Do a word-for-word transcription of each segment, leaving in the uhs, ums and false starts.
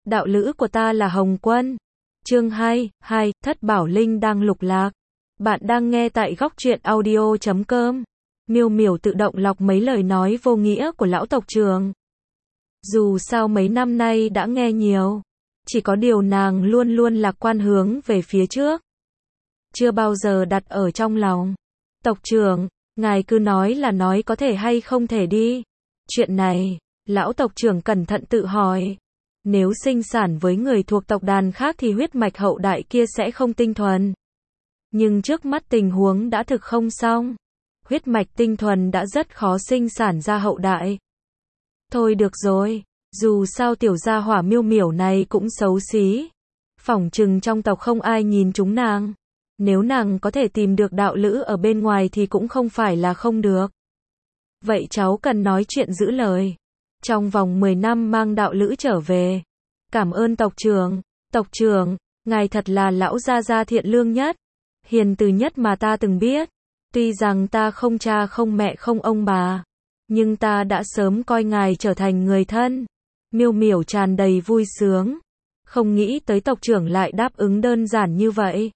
đạo lữ của ta là Hồng Quân. Chương hai, hai, Thất Bảo Linh đang lục lạc. Bạn đang nghe tại góc truyện audio chấm com. Miêu Miểu tự động lọc mấy lời nói vô nghĩa của lão tộc trưởng. Dù sao mấy năm nay đã nghe nhiều, chỉ có điều nàng luôn luôn lạc quan hướng về phía trước, chưa bao giờ đặt ở trong lòng. Tộc trưởng, ngài cứ nói là nói có thể hay không thể đi. Chuyện này, lão tộc trưởng cẩn thận tự hỏi. Nếu sinh sản với người thuộc tộc đàn khác thì huyết mạch hậu đại kia sẽ không tinh thuần. Nhưng trước mắt tình huống đã thực không xong. Huyết mạch tinh thuần đã rất khó sinh sản ra hậu đại. Thôi được rồi, dù sao tiểu gia hỏa Miêu Miểu này cũng xấu xí. Phỏng chừng trong tộc không ai nhìn chúng nàng. Nếu nàng có thể tìm được đạo lữ ở bên ngoài thì cũng không phải là không được. Vậy cháu cần nói chuyện giữ lời. Trong vòng mười năm mang đạo lữ trở về. Cảm ơn tộc trưởng. Tộc trưởng, ngài thật là lão gia gia thiện lương nhất, hiền từ nhất mà ta từng biết. Tuy rằng ta không cha không mẹ không ông bà, nhưng ta đã sớm coi ngài trở thành người thân. Miêu Miểu tràn đầy vui sướng. Không nghĩ tới tộc trưởng lại đáp ứng đơn giản như vậy.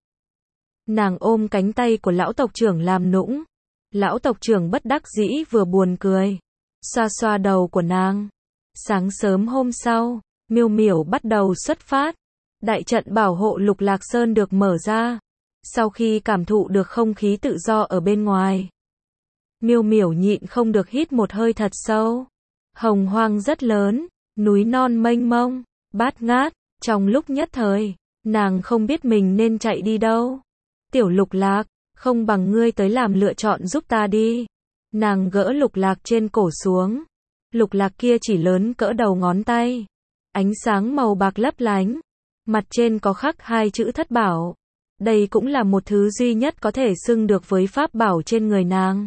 Nàng ôm cánh tay của lão tộc trưởng làm nũng. Lão tộc trưởng bất đắc dĩ vừa buồn cười, xoa xoa đầu của nàng. Sáng sớm hôm sau, Miêu Miểu bắt đầu xuất phát. Đại trận bảo hộ Lục Lạc Sơn được mở ra. Sau khi cảm thụ được không khí tự do ở bên ngoài, Miêu Miểu nhịn không được hít một hơi thật sâu. Hồng hoang rất lớn, núi non mênh mông, bát ngát. Trong lúc nhất thời, nàng không biết mình nên chạy đi đâu. Tiểu Lục Lạc, không bằng ngươi tới làm lựa chọn giúp ta đi. Nàng gỡ Lục Lạc trên cổ xuống. Lục Lạc kia chỉ lớn cỡ đầu ngón tay. Ánh sáng màu bạc lấp lánh. Mặt trên có khắc hai chữ Thất Bảo. Đây cũng là một thứ duy nhất có thể xưng được với pháp bảo trên người nàng.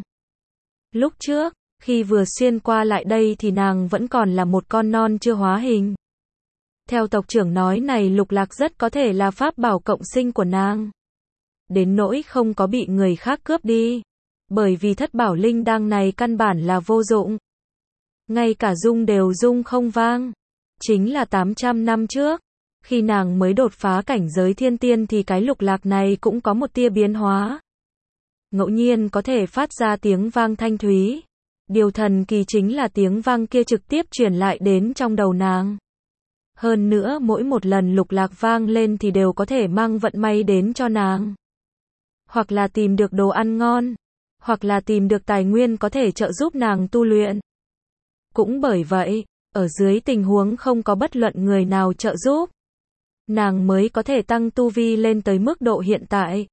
Lúc trước, khi vừa xuyên qua lại đây thì nàng vẫn còn là một con non chưa hóa hình. Theo tộc trưởng nói này, Lục Lạc rất có thể là pháp bảo cộng sinh của nàng. Đến nỗi không có bị người khác cướp đi. Bởi vì Thất Bảo Linh đăng này căn bản là vô dụng. Ngay cả rung đều rung không vang. Chính là tám trăm năm trước, khi nàng mới đột phá cảnh giới thiên tiên thì cái Lục Lạc này cũng có một tia biến hóa. Ngẫu nhiên có thể phát ra tiếng vang thanh thúy. Điều thần kỳ chính là tiếng vang kia trực tiếp truyền lại đến trong đầu nàng. Hơn nữa mỗi một lần Lục Lạc vang lên thì đều có thể mang vận may đến cho nàng. Hoặc là tìm được đồ ăn ngon, hoặc là tìm được tài nguyên có thể trợ giúp nàng tu luyện. Cũng bởi vậy, ở dưới tình huống không có bất luận người nào trợ giúp, nàng mới có thể tăng tu vi lên tới mức độ hiện tại.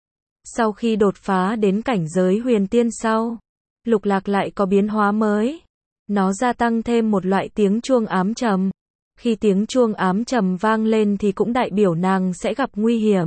Sau khi đột phá đến cảnh giới huyền tiên sau, Lục Lạc lại có biến hóa mới. Nó gia tăng thêm một loại tiếng chuông ám trầm. Khi tiếng chuông ám trầm vang lên thì cũng đại biểu nàng sẽ gặp nguy hiểm.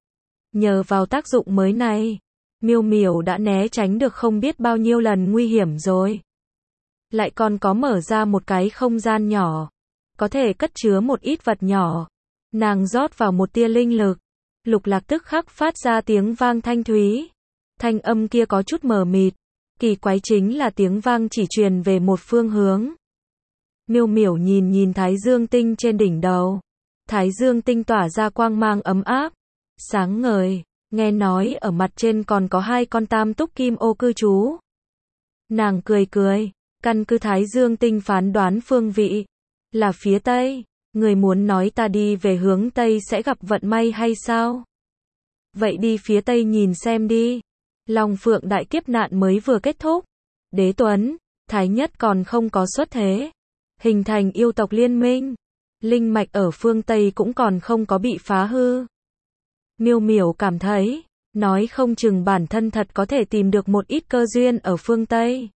Nhờ vào tác dụng mới này, Miêu Miểu đã né tránh được không biết bao nhiêu lần nguy hiểm rồi. Lại còn có mở ra một cái không gian nhỏ, có thể cất chứa một ít vật nhỏ. Nàng rót vào một tia linh lực. Lục Lạc tức khắc phát ra tiếng vang thanh thúy. Thanh âm kia có chút mờ mịt. Kỳ quái chính là tiếng vang chỉ truyền về một phương hướng. Miêu Miểu nhìn nhìn Thái Dương tinh trên đỉnh đầu. Thái Dương tinh tỏa ra quang mang ấm áp, sáng ngời. Nghe nói ở mặt trên còn có hai con tam túc kim ô cư trú. Nàng cười cười, căn cứ Thái Dương tinh phán đoán phương vị là phía Tây. Người muốn nói ta đi về hướng Tây sẽ gặp vận may hay sao? Vậy đi phía Tây nhìn xem đi. Long Phượng đại kiếp nạn mới vừa kết thúc. Đế Tuấn, Thái Nhất còn không có xuất thế. Hình thành yêu tộc liên minh. Linh mạch ở phương Tây cũng còn không có bị phá hư. Miêu Miểu cảm thấy, nói không chừng bản thân thật có thể tìm được một ít cơ duyên ở phương Tây.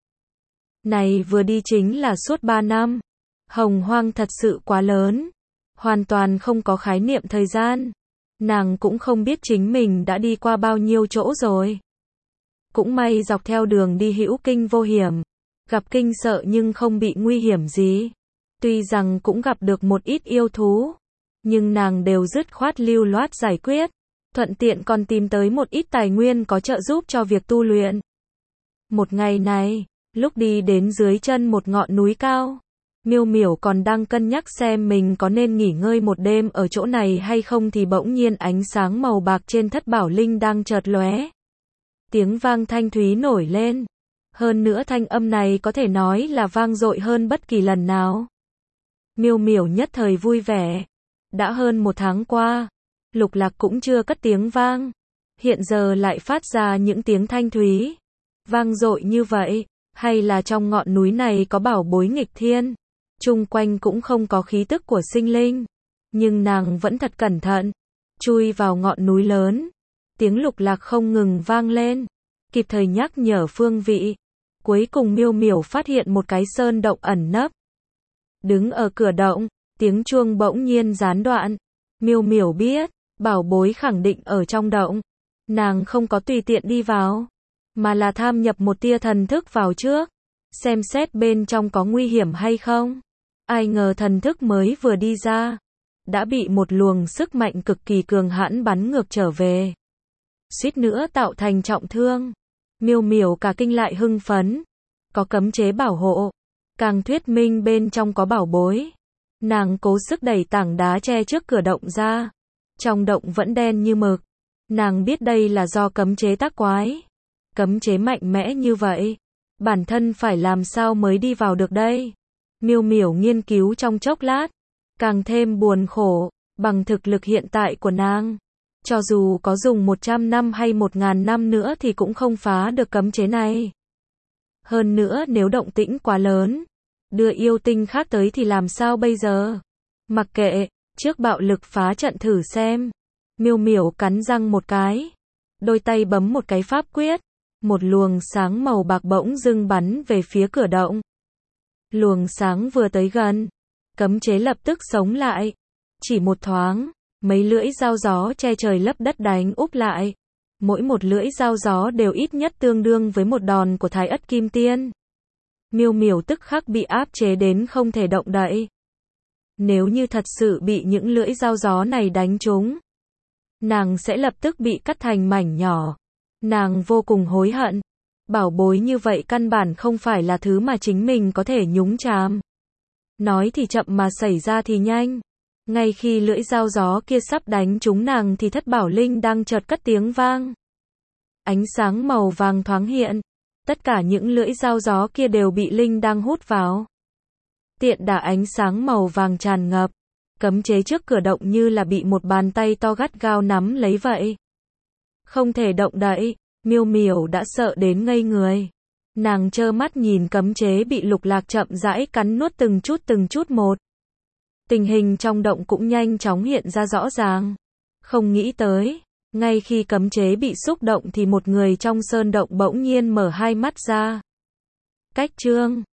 Này vừa đi chính là suốt ba năm. Hồng hoang thật sự quá lớn. Hoàn toàn không có khái niệm thời gian. Nàng cũng không biết chính mình đã đi qua bao nhiêu chỗ rồi. Cũng may dọc theo đường đi hữu kinh vô hiểm. Gặp kinh sợ nhưng không bị nguy hiểm gì. Tuy rằng cũng gặp được một ít yêu thú, nhưng nàng đều dứt khoát lưu loát giải quyết. Thuận tiện còn tìm tới một ít tài nguyên có trợ giúp cho việc tu luyện. Một ngày này, lúc đi đến dưới chân một ngọn núi cao, Miêu Miểu còn đang cân nhắc xem mình có nên nghỉ ngơi một đêm ở chỗ này hay không thì bỗng nhiên ánh sáng màu bạc trên thất bảo linh đang chợt lóe. Tiếng vang thanh thúy nổi lên. Hơn nữa thanh âm này có thể nói là vang dội hơn bất kỳ lần nào. Miêu Miểu nhất thời vui vẻ. Đã hơn một tháng qua, Lục Lạc cũng chưa cất tiếng vang. Hiện giờ lại phát ra những tiếng thanh thúy, vang dội như vậy. Hay là trong ngọn núi này có bảo bối nghịch thiên? Chung quanh cũng không có khí tức của sinh linh. Nhưng nàng vẫn thật cẩn thận. Chui vào ngọn núi lớn. Tiếng Lục Lạc không ngừng vang lên. Kịp thời nhắc nhở phương vị. Cuối cùng Miêu Miểu phát hiện một cái sơn động ẩn nấp. Đứng ở cửa động, tiếng chuông bỗng nhiên gián đoạn. Miêu Miểu biết, bảo bối khẳng định ở trong động. Nàng không có tùy tiện đi vào, mà là tham nhập một tia thần thức vào trước, xem xét bên trong có nguy hiểm hay không. Ai ngờ thần thức mới vừa đi ra, đã bị một luồng sức mạnh cực kỳ cường hãn bắn ngược trở về. Suýt nữa tạo thành trọng thương. Miêu Miểu cả kinh lại hưng phấn. Có cấm chế bảo hộ, càng thuyết minh bên trong có bảo bối. Nàng cố sức đẩy tảng đá che trước cửa động ra. Trong động vẫn đen như mực. Nàng biết đây là do cấm chế tác quái. Cấm chế mạnh mẽ như vậy, bản thân phải làm sao mới đi vào được đây? Miêu Miểu nghiên cứu trong chốc lát, càng thêm buồn khổ, bằng thực lực hiện tại của nàng. Cho dù có dùng một trăm năm hay một ngàn năm nữa thì cũng không phá được cấm chế này. Hơn nữa nếu động tĩnh quá lớn, đưa yêu tinh khác tới thì làm sao bây giờ? Mặc kệ, trước bạo lực phá trận thử xem. Miêu Miểu cắn răng một cái, đôi tay bấm một cái pháp quyết, một luồng sáng màu bạc bỗng dưng bắn về phía cửa động. Luồng sáng vừa tới gần, cấm chế lập tức sống lại. Chỉ một thoáng, mấy lưỡi dao gió che trời lấp đất đánh úp lại. Mỗi một lưỡi dao gió đều ít nhất tương đương với một đòn của Thái Ất Kim Tiên. Miêu Miểu tức khắc bị áp chế đến không thể động đậy. Nếu như thật sự bị những lưỡi dao gió này đánh trúng, nàng sẽ lập tức bị cắt thành mảnh nhỏ. Nàng vô cùng hối hận. Bảo bối như vậy căn bản không phải là thứ mà chính mình có thể nhúng chàm. Nói thì chậm mà xảy ra thì nhanh. Ngay khi lưỡi dao gió kia sắp đánh trúng nàng thì thất bảo linh đang chợt cất tiếng vang. Ánh sáng màu vàng thoáng hiện. Tất cả những lưỡi dao gió kia đều bị linh đang hút vào. Tiện đà ánh sáng màu vàng tràn ngập. Cấm chế trước cửa động như là bị một bàn tay to gắt gao nắm lấy vậy. Không thể động đậy. Miêu Miểu đã sợ đến ngây người. Nàng trơ mắt nhìn cấm chế bị Lục Lạc chậm rãi cắn nuốt từng chút từng chút một. Tình hình trong động cũng nhanh chóng hiện ra rõ ràng. Không nghĩ tới, ngay khi cấm chế bị xúc động thì một người trong sơn động bỗng nhiên mở hai mắt ra. Cách chương